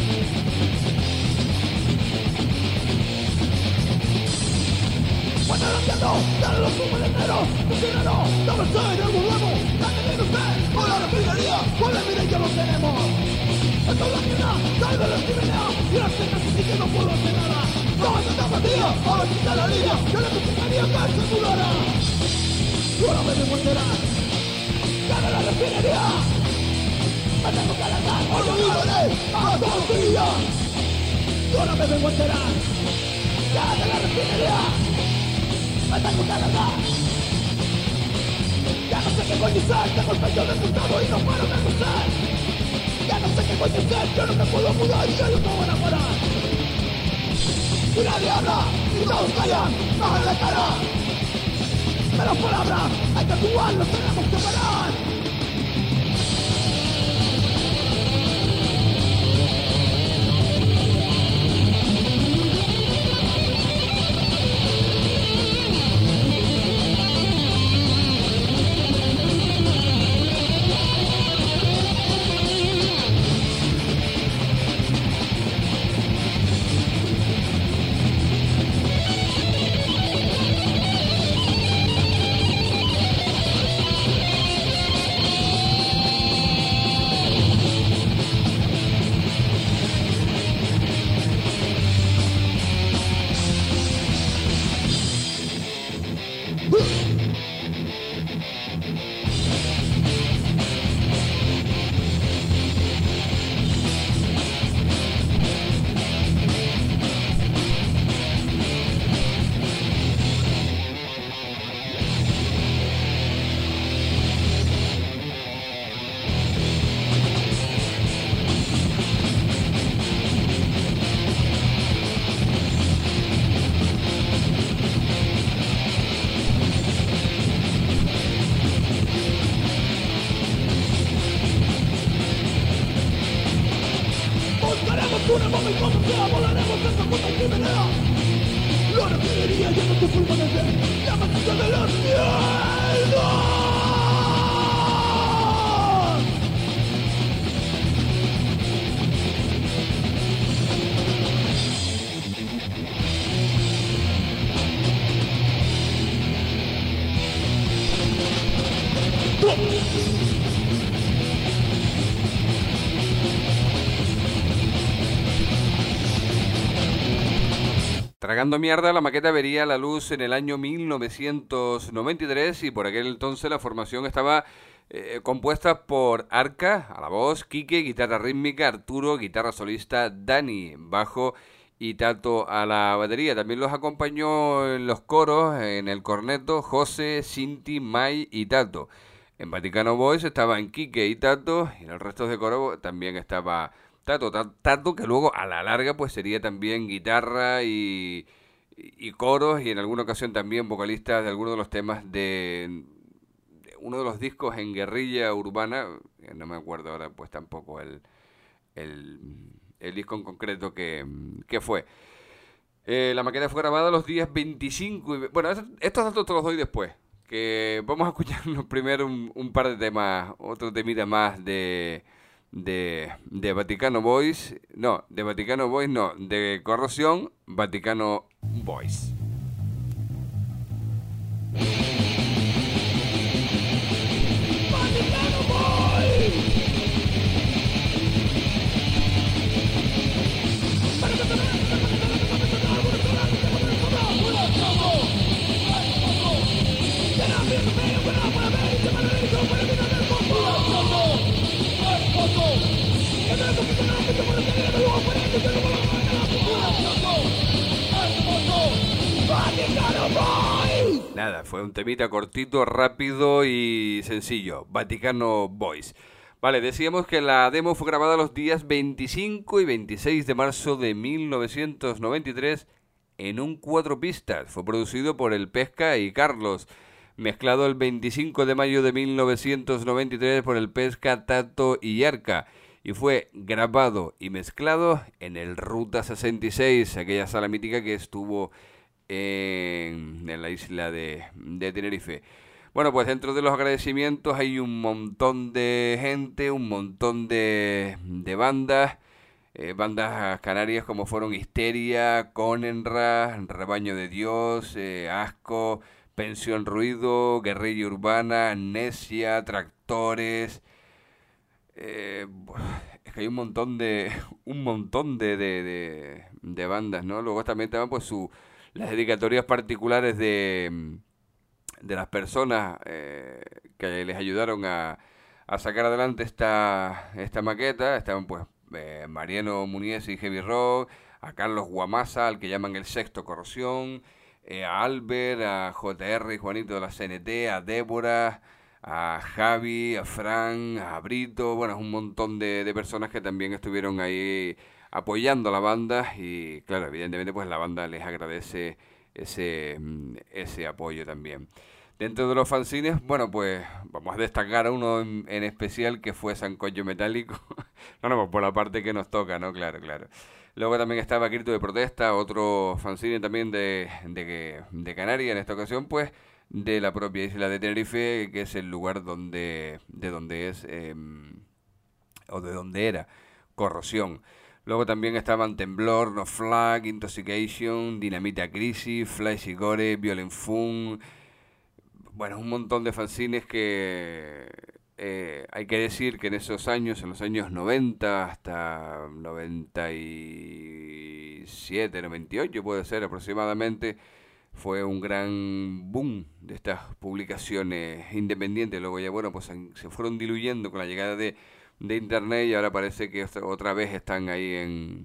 Cuando cambiando, dale los humos de enero, funcionando, dame el ser, algo nuevo, la que viene usted, con la refinería, con la mira ya lo tenemos. Esto es la mierda, sale de la chimenea, y las tetas se que no puedo hacer nada. No vas a estar vacía, ahora quita la línea, yo le justificaría que se mudara. Y ahora me demuestran, dale la refinería. Me tengo que alargar, o yo viviré a todos los días. Y ahora me vengo a enterar, dale la refinería. Me tengo que alargar. Ya no sé qué coño ser, tengo el pecho desgustado y no paro de gustar. Ya no sé qué coño ser, yo no me puedo mudar y ellos no van a parar. Y nadie habla, y todos callan, bajan la cara. Pero palabras, hay que actuar, los tenemos que parar. Tragando mierda, la maqueta vería la luz en el año 1993 y por aquel entonces la formación estaba compuesta por Arca, a la voz, Quique, guitarra rítmica, Arturo, guitarra solista, Dani, bajo y Tato a la batería. También los acompañó en los coros, en el corneto, José, Cinti, Mai y Tato. En Vaticano Boys estaban Quique y Tato y en el resto de coro también estaba Tato, que luego a la larga pues sería también guitarra y coros y en alguna ocasión también vocalista de algunos de los temas de uno de los discos en Guerrilla Urbana, no me acuerdo ahora pues tampoco el disco en concreto que fue. La maqueta fue grabada los días 25 y... Bueno, estos datos te los doy después, que vamos a escucharnos primero un par de temas, otro temita más de Vaticano Boys, de Corrosión, Vaticano Boys. Vaticano Boys. Nada, fue un temita cortito, rápido y sencillo. Vaticano Boys. Vale, decíamos que la demo fue grabada los días 25 y 26 de marzo de 1993 en un 4 pistas. Fue producido por El Pesca y Carlos. Mezclado el 25 de mayo de 1993 por El Pesca, Tato y Arca. Y fue grabado y mezclado en el Ruta 66, aquella sala mítica que estuvo en la isla de Tenerife. Bueno, pues dentro de los agradecimientos hay un montón de gente, un montón de bandas. bandas canarias como fueron Histeria, Conenra, Rebaño de Dios, Asco, Pensión Ruido, Guerrilla Urbana, Amnesia, Tractores. Es que hay un montón de bandas, ¿no? Luego también estaban pues las dedicatorias particulares de las personas que les ayudaron a sacar adelante esta maqueta. Estaban pues Mariano Muniez y Heavy Rock, a Carlos Guamasa, al que llaman el Sexto Corrosión, a Albert, a JR y Juanito de la CNT, a Débora, a Javi, a Fran, a Brito. Bueno, es un montón de personas que también estuvieron ahí apoyando a la banda, y claro, evidentemente pues la banda les agradece ese apoyo también. Dentro de los fanzines, bueno, pues vamos a destacar a uno en especial, que fue Sancocho Metálico. No, pues por la parte que nos toca, ¿no? Claro. Luego también estaba Grito de Protesta, otro fanzine también de Canarias, en esta ocasión pues de la propia isla de Tenerife, que es el lugar de donde era Corrosión. Luego también estaban Temblor, No Flag, Intoxication, Dinamita Crisis, Flash y Gore, Violent Fun. Bueno, un montón de fanzines que hay que decir que en esos años, en los años 90 hasta 97, 98 puede ser aproximadamente, fue un gran boom de estas publicaciones independientes. Luego ya, bueno, pues se fueron diluyendo con la llegada de internet, y ahora parece que otra vez están ahí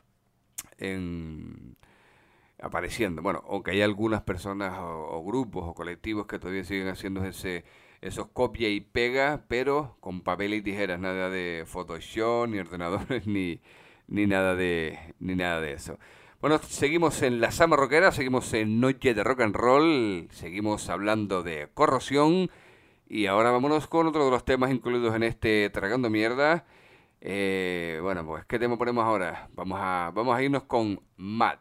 apareciendo. Bueno, aunque hay algunas personas o grupos o colectivos que todavía siguen haciendo esos copia y pega, pero con papel y tijeras, nada de Photoshop, ni ordenadores, ni nada de eso. Bueno, seguimos en La Sama Rockera, seguimos en Noche de Rock and Roll, seguimos hablando de Corrosión, y ahora vámonos con otro de los temas incluidos en este Tragando Mierda. Bueno, pues, ¿qué tema ponemos ahora? Vamos a irnos con Matt.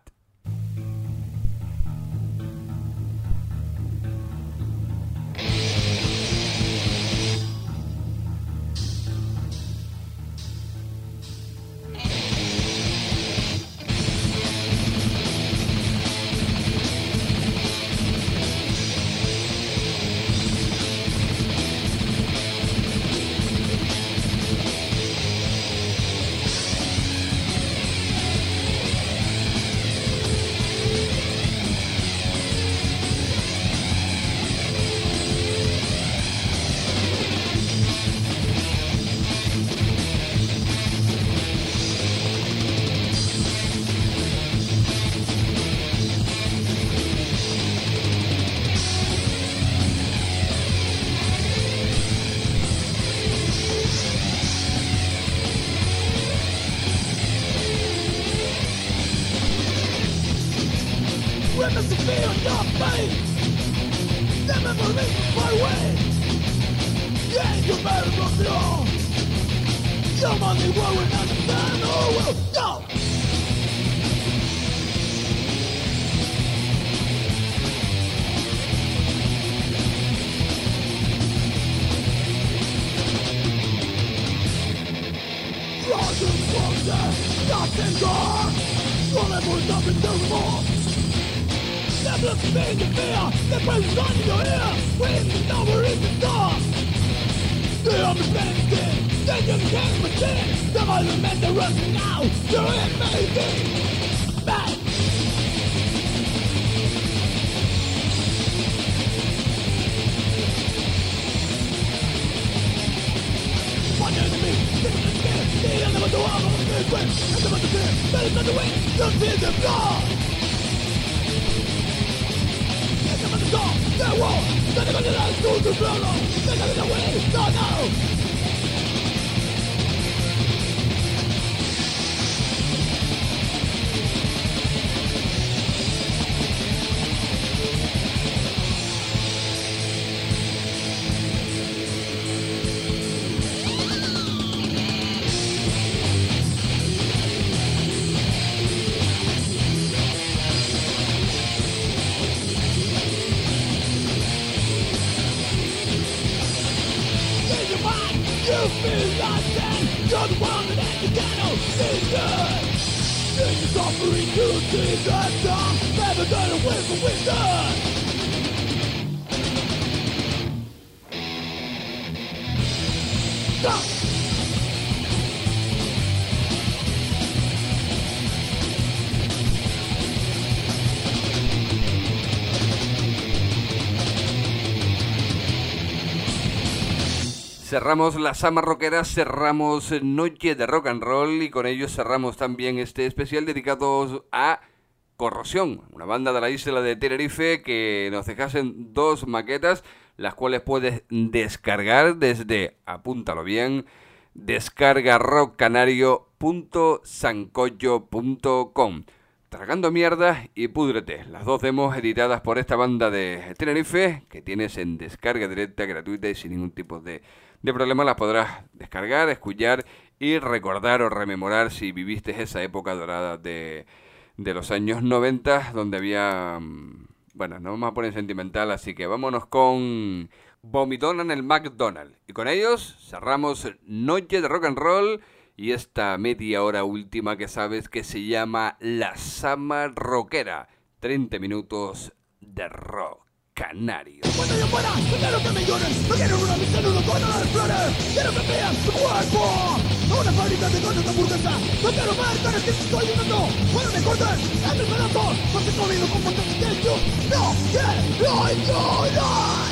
You feel like that, you're the one that you cannot see it. This is suffering to see the time, never gonna win for wisdom. Stop! Cerramos la Sama Rockera, cerramos Noche de Rock and Roll y con ello cerramos también este especial dedicado a Corrosión, una banda de la isla de Tenerife que nos dejasen 2 maquetas, las cuales puedes descargar desde, apúntalo bien, descargarrockcanario.sancocho.com. Tragando mierda y púdrete, las 2 demos editadas por esta banda de Tenerife que tienes en descarga directa, gratuita y sin ningún tipo de problema. Las podrás descargar, escuchar y recordar o rememorar si viviste esa época dorada de los años 90 donde había... Bueno, no vamos a poner sentimental, así que vámonos con Vomitón en el McDonald's. Y con ellos cerramos Noche de Rock and Roll y esta media hora última que sabes que se llama La Sama Rockera. 30 minutos de rock canario. Cuando yo fuera, no quiero que me lloren, no quiero una misión, no quiero dar flores, quiero que vean tu cuerpo. Una fábrica de donas de hamburguesa, no quiero ver caras que estoy llenando. Bueno, me cortan, es el barato, porque he comido con montones de yo no quiero llorar.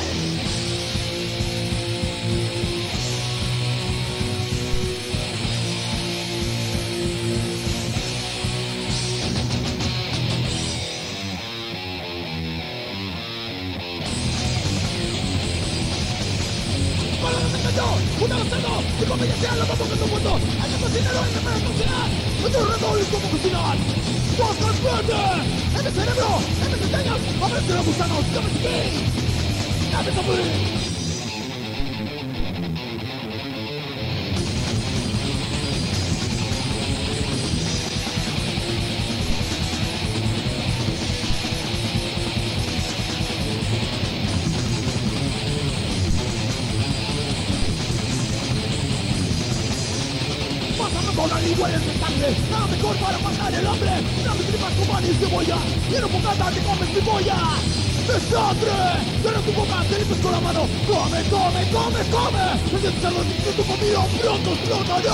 Una bastardo, y como ya sea, la vamos a tu muerto. Hay que cocinarlo, hay que para cocinar. Nuestro reto es cómo cocinar. ¡Dos transporte! ¡En el cerebro! ¡En mis entrañas! ¡Aparecen los gusanos! ¡Dame aquí! ¡Dame a morir! Iguales de sangre, nada mejor para matar el hambre. Dame tripas con pan y cebolla, y en un bocata te comes mi polla. ¡Desastre! Cierra tu boca, te limpias con la mano. ¡Come, come, come, come! ¡El cerdo de tu comida pronto explotará!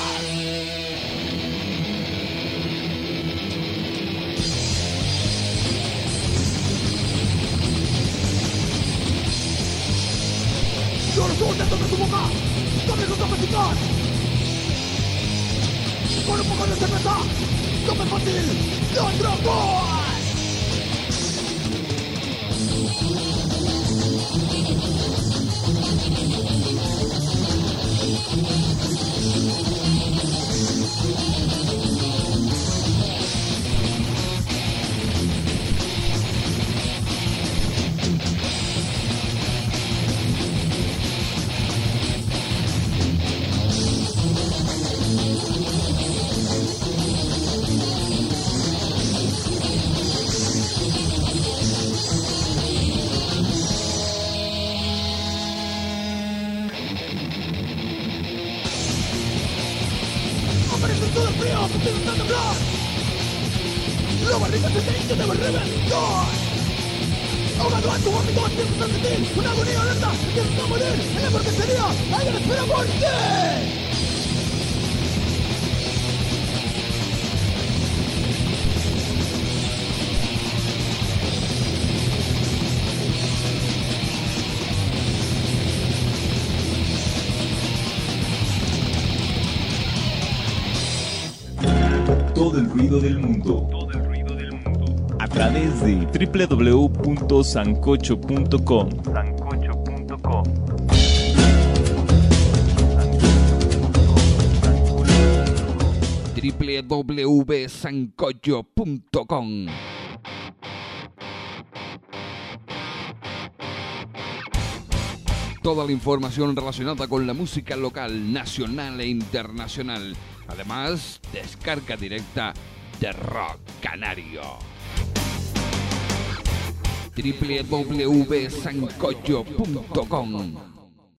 ¡Yo los ojos dentro de tu boca! ¡Come con capacidad! Con un poco de cerveza, come fácil, ¡no dragón! ¡La barriga se te debe reventar! Ahogado a tu vómito, empiezas a sentir una agonía lenta, empiezas a morir en la porquería, alguien espera por ti. Todo el ruido del mundo. A través de www.sancocho.com. www.sancocho.com. Toda la información relacionada con la música local, nacional e internacional. Además, descarga directa de Rock Canario. www.sancocho.com.